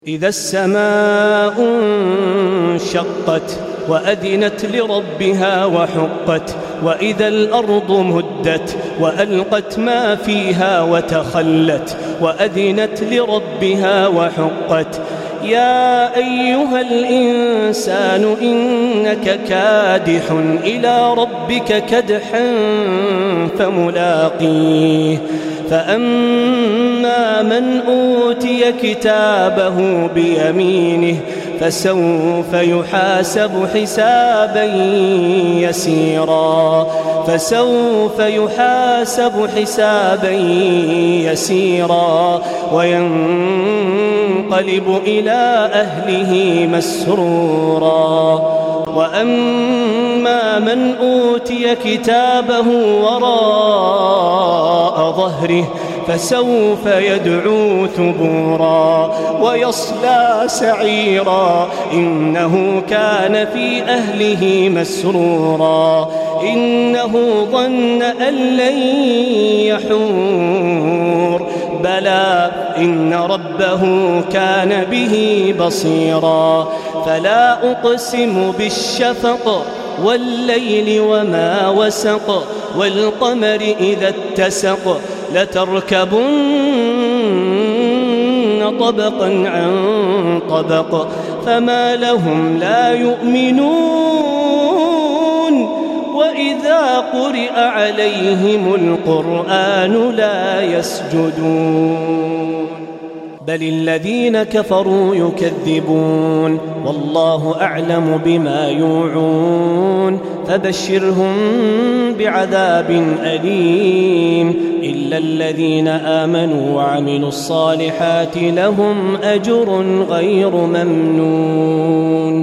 إذا السماء انشقت وأذنت لربها وحقت وإذا الأرض مدت وألقت ما فيها وتخلت وأذنت لربها وحقت يا أيها الإنسان إنك كادح إلى ربك كدحا فملاقيه فأما من أوتي كتابه بيمينه فسوف يحاسب حسابا يسيرا وينقلب إلى أهله مسرورا وأما من أوتي كتابه وراء ظهره فسوف يدعو ثبورا ويصلى سعيرا إنه كان في أهله مسرورا إنه ظن أن لن يحور بلى إن ربه كان به بصيرا فلا أقسم بالشفق والليل وما وسق والقمر إذا اتسق لتركبن طبقا عن طبق فما لهم لا يؤمنون وإذا قرئ عليهم القرآن لا يسجدون بل الذين كفروا يكذبون والله أعلم بما يوعون فبشرهم بعذاب أليم إلا الذين آمنوا وعملوا الصالحات لهم أجر غير ممنون